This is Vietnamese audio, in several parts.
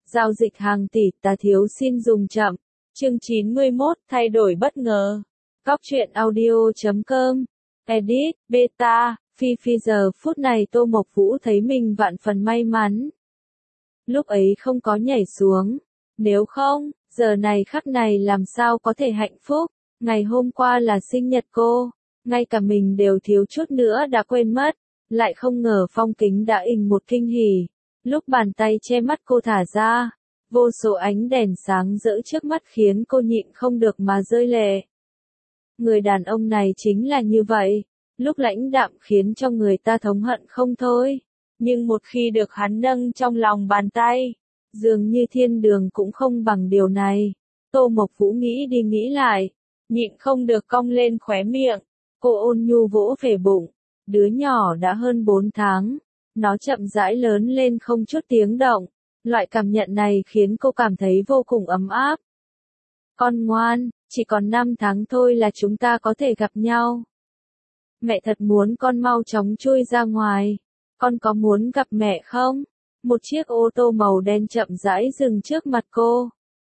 Giao dịch hàng tỷ, ta thiếu xin dùng chậm. Chương 91, thay đổi bất ngờ. Góc truyện audio.com. Edit, beta, Phi giờ phút này Tô Mộc Vũ thấy mình vạn phần may mắn. Lúc ấy không có nhảy xuống. Nếu không, giờ này khắc này làm sao có thể hạnh phúc. Ngày hôm qua là sinh nhật cô. Ngay cả mình đều thiếu chút nữa đã quên mất. Lại không ngờ Phong Kính đã ình một kinh hỉ. Lúc bàn tay che mắt cô thả ra, vô số ánh đèn sáng rỡ trước mắt khiến cô nhịn không được mà rơi lệ. Người đàn ông này chính là như vậy, lúc lãnh đạm khiến cho người ta thống hận không thôi, nhưng một khi được hắn nâng trong lòng bàn tay, dường như thiên đường cũng không bằng điều này. Tô Mộc Vũ nghĩ đi nghĩ lại, nhịn không được cong lên khóe miệng, cô ôn nhu vỗ về bụng, đứa nhỏ đã hơn 4 tháng. Nó chậm rãi lớn lên không chút tiếng động, loại cảm nhận này khiến cô cảm thấy vô cùng ấm áp. Con ngoan, chỉ còn 5 tháng thôi là chúng ta có thể gặp nhau. Mẹ thật muốn con mau chóng chui ra ngoài. Con có muốn gặp mẹ không? Một chiếc ô tô màu đen chậm rãi dừng trước mặt cô.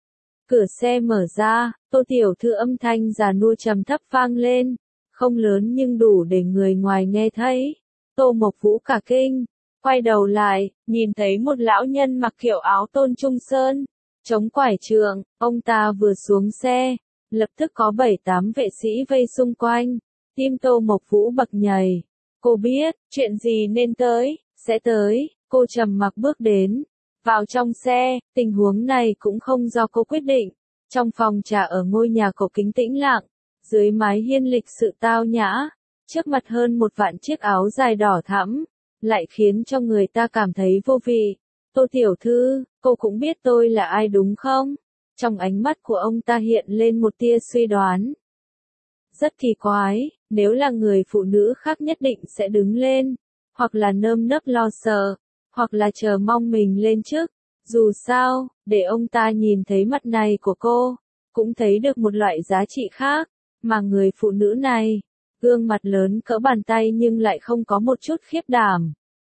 Cửa xe mở ra, Tô tiểu thư âm thanh già nua trầm thấp vang lên, không lớn nhưng đủ để người ngoài nghe thấy. Tô Mộc Vũ cả kinh, quay đầu lại, nhìn thấy một lão nhân mặc kiểu áo tôn trung sơn, chống quải trượng, ông ta vừa xuống xe, lập tức có 7-8 vệ sĩ vây xung quanh, tim Tô Mộc Vũ bật nhảy. Cô biết, chuyện gì nên tới, sẽ tới, cô trầm mặc bước đến, vào trong xe, tình huống này cũng không do cô quyết định. Trong phòng trà ở ngôi nhà cổ kính tĩnh lặng, dưới mái hiên lịch sự tao nhã, trước mặt hơn 1 vạn chiếc áo dài đỏ thẫm, lại khiến cho người ta cảm thấy vô vị. Tô tiểu thư, cô cũng biết tôi là ai đúng không? Trong ánh mắt của ông ta hiện lên một tia suy đoán. Rất kỳ quái, nếu là người phụ nữ khác nhất định sẽ đứng lên, hoặc là nơm nớp lo sợ, hoặc là chờ mong mình lên chức. Dù sao, để ông ta nhìn thấy mặt này của cô, cũng thấy được một loại giá trị khác, mà người phụ nữ này, gương mặt lớn cỡ bàn tay nhưng lại không có một chút khiếp đảm.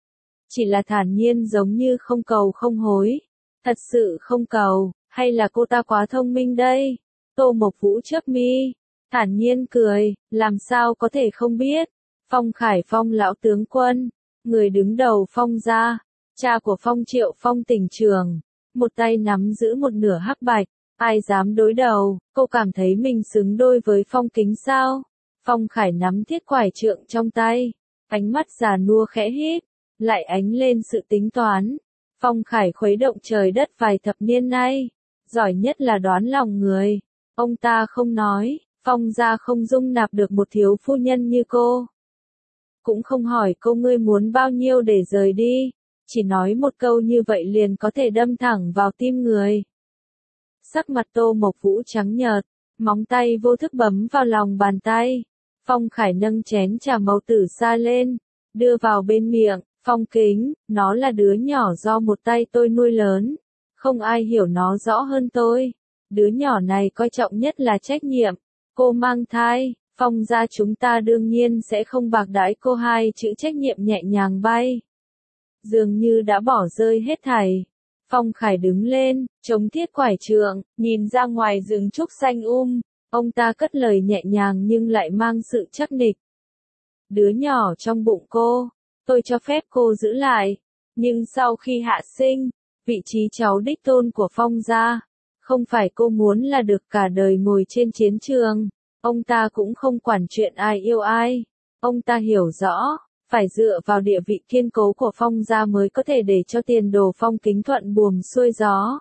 Chỉ là thản nhiên giống như không cầu không hối. Thật sự không cầu, hay là cô ta quá thông minh đây? Tô Mộc Vũ chớp mi, thản nhiên cười, làm sao có thể không biết. Phong Khải Phong lão tướng quân, người đứng đầu Phong gia, cha của Phong Triệu Phong tỉnh trường, một tay nắm giữ một nửa hắc bạch, ai dám đối đầu, cô cảm thấy mình xứng đôi với Phong Kính sao? Phong Khải nắm thiết quải trượng trong tay, ánh mắt già nua khẽ hít, lại ánh lên sự tính toán. Phong Khải khuấy động trời đất vài thập niên nay, giỏi nhất là đoán lòng người. Ông ta không nói, Phong gia không dung nạp được một thiếu phu nhân như cô. Cũng không hỏi cô ngươi muốn bao nhiêu để rời đi, chỉ nói một câu như vậy liền có thể đâm thẳng vào tim người. Sắc mặt Tô Mộc Vũ trắng nhợt, móng tay vô thức bấm vào lòng bàn tay. Phong Khải nâng chén trà màu tử sa lên, đưa vào bên miệng. Phong Kính, nó là đứa nhỏ do một tay tôi nuôi lớn, không ai hiểu nó rõ hơn tôi. Đứa nhỏ này coi trọng nhất là trách nhiệm. Cô mang thai, Phong gia chúng ta đương nhiên sẽ không bạc đãi cô. Hai chữ trách nhiệm nhẹ nhàng bay, dường như đã bỏ rơi hết thảy. Phong Khải đứng lên, chống thiết quải trượng, nhìn ra ngoài rừng trúc xanh ông ta cất lời nhẹ nhàng nhưng lại mang sự chắc nịch. Đứa nhỏ trong bụng cô, tôi cho phép cô giữ lại, nhưng sau khi hạ sinh, vị trí cháu đích tôn của Phong gia, không phải cô muốn là được cả đời ngồi trên chiến trường. Ông ta cũng không quản chuyện ai yêu ai, ông ta hiểu rõ, phải dựa vào địa vị kiên cố của Phong gia mới có thể để cho tiền đồ Phong Kính thuận buồm xuôi gió.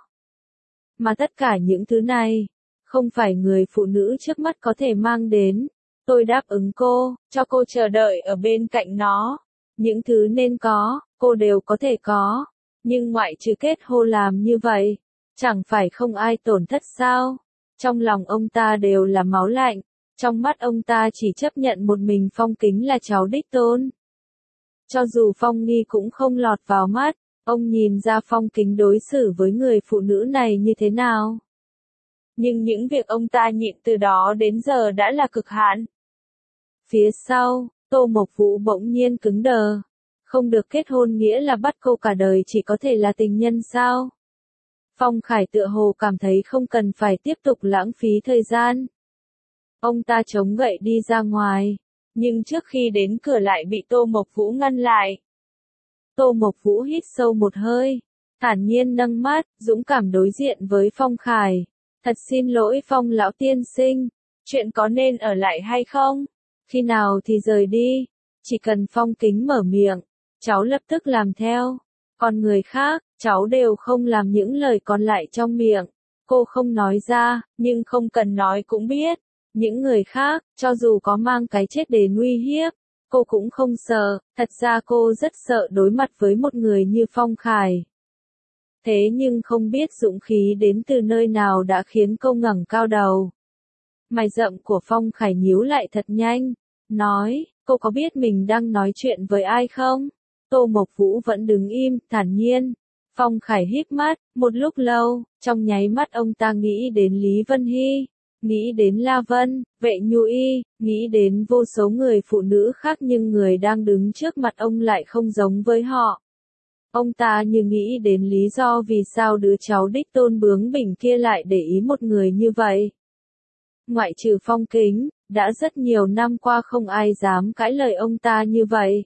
Mà tất cả những thứ này, không phải người phụ nữ trước mắt có thể mang đến. Tôi đáp ứng cô, cho cô chờ đợi ở bên cạnh nó. Những thứ nên có, cô đều có thể có. Nhưng ngoại trừ kết hôn làm như vậy, chẳng phải không ai tổn thất sao? Trong lòng ông ta đều là máu lạnh. Trong mắt ông ta chỉ chấp nhận một mình Phong Kính là cháu đích tôn. Cho dù Phong Nghi cũng không lọt vào mắt, ông nhìn ra Phong Kính đối xử với người phụ nữ này như thế nào. Nhưng những việc ông ta nhịn từ đó đến giờ đã là cực hạn. Phía sau, Tô Mộc Vũ bỗng nhiên cứng đờ. Không được kết hôn nghĩa là bắt cô cả đời chỉ có thể là tình nhân sao? Phong Khải tựa hồ cảm thấy không cần phải tiếp tục lãng phí thời gian. Ông ta chống gậy đi ra ngoài, nhưng trước khi đến cửa lại bị Tô Mộc Vũ ngăn lại. Tô Mộc Vũ hít sâu một hơi, thản nhiên nâng mắt, dũng cảm đối diện với Phong Khải. Thật xin lỗi Phong lão tiên sinh, chuyện có nên ở lại hay không? Khi nào thì rời đi? Chỉ cần Phong Kính mở miệng, cháu lập tức làm theo. Còn người khác, cháu đều không làm những lời còn lại trong miệng. Cô không nói ra, nhưng không cần nói cũng biết. Những người khác, cho dù có mang cái chết đến uy hiếp, cô cũng không sợ. Thật ra cô rất sợ đối mặt với một người như Phong Khải. Thế nhưng không biết dũng khí đến từ nơi nào đã khiến cô ngẩng cao đầu. Mày rậm của Phong Khải nhíu lại thật nhanh, nói, cô có biết mình đang nói chuyện với ai không? Tô Mộc Vũ vẫn đứng im, thản nhiên. Phong Khải híp mắt, một lúc lâu, trong nháy mắt ông ta nghĩ đến Lý Vân Hy, nghĩ đến La Vân, Vệ Nhu Y, nghĩ đến vô số người phụ nữ khác nhưng người đang đứng trước mặt ông lại không giống với họ. Ông ta như nghĩ đến lý do vì sao đứa cháu đích tôn bướng bỉnh kia lại để ý một người như vậy. Ngoại trừ Phong Kính, đã rất nhiều năm qua không ai dám cãi lời ông ta như vậy.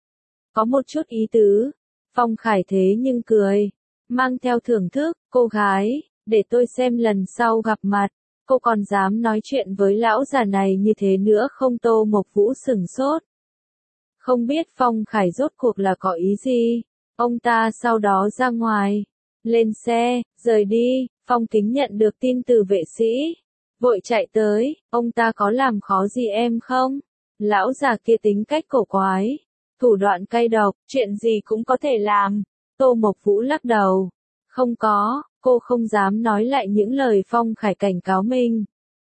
Có một chút ý tứ, Phong Khải thế nhưng cười, mang theo thưởng thức, cô gái, để tôi xem lần sau gặp mặt, cô còn dám nói chuyện với lão già này như thế nữa không? Tô Mộc Vũ sửng sốt. Không biết Phong Khải rốt cuộc là có ý gì, ông ta sau đó ra ngoài, lên xe, rời đi. Phong Kính nhận được tin từ vệ sĩ, vội chạy tới, ông ta có làm khó gì em không? Lão già kia tính cách cổ quái, thủ đoạn cay độc, chuyện gì cũng có thể làm. Tô Mộc Vũ lắc đầu. Không có, cô không dám nói lại những lời Phong Khải cảnh cáo mình.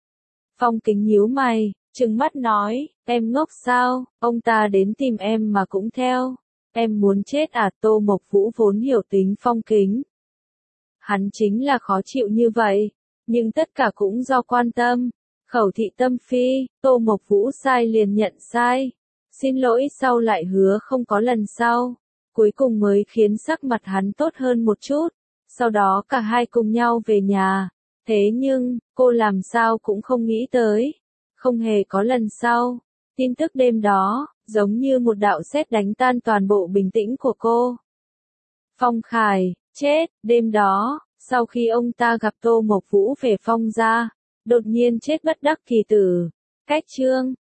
Phong Kính nhíu mày, trừng mắt nói, em ngốc sao, ông ta đến tìm em mà cũng theo. Em muốn chết à? Tô Mộc Vũ vốn hiểu tính Phong Kính. Hắn chính là khó chịu như vậy, nhưng tất cả cũng do quan tâm. Khẩu thị tâm phi, Tô Mộc Vũ sai liền nhận sai. Xin lỗi sau lại hứa không có lần sau. Cuối cùng mới khiến sắc mặt hắn tốt hơn một chút. Sau đó cả hai cùng nhau về nhà. Thế nhưng, cô làm sao cũng không nghĩ tới. Không hề có lần sau. Tin tức đêm đó, giống như một đạo sét đánh tan toàn bộ bình tĩnh của cô. Phong Khải, chết, đêm đó, sau khi ông ta gặp Tô Mộc Vũ về Phong gia, đột nhiên chết bất đắc kỳ tử. Cách chương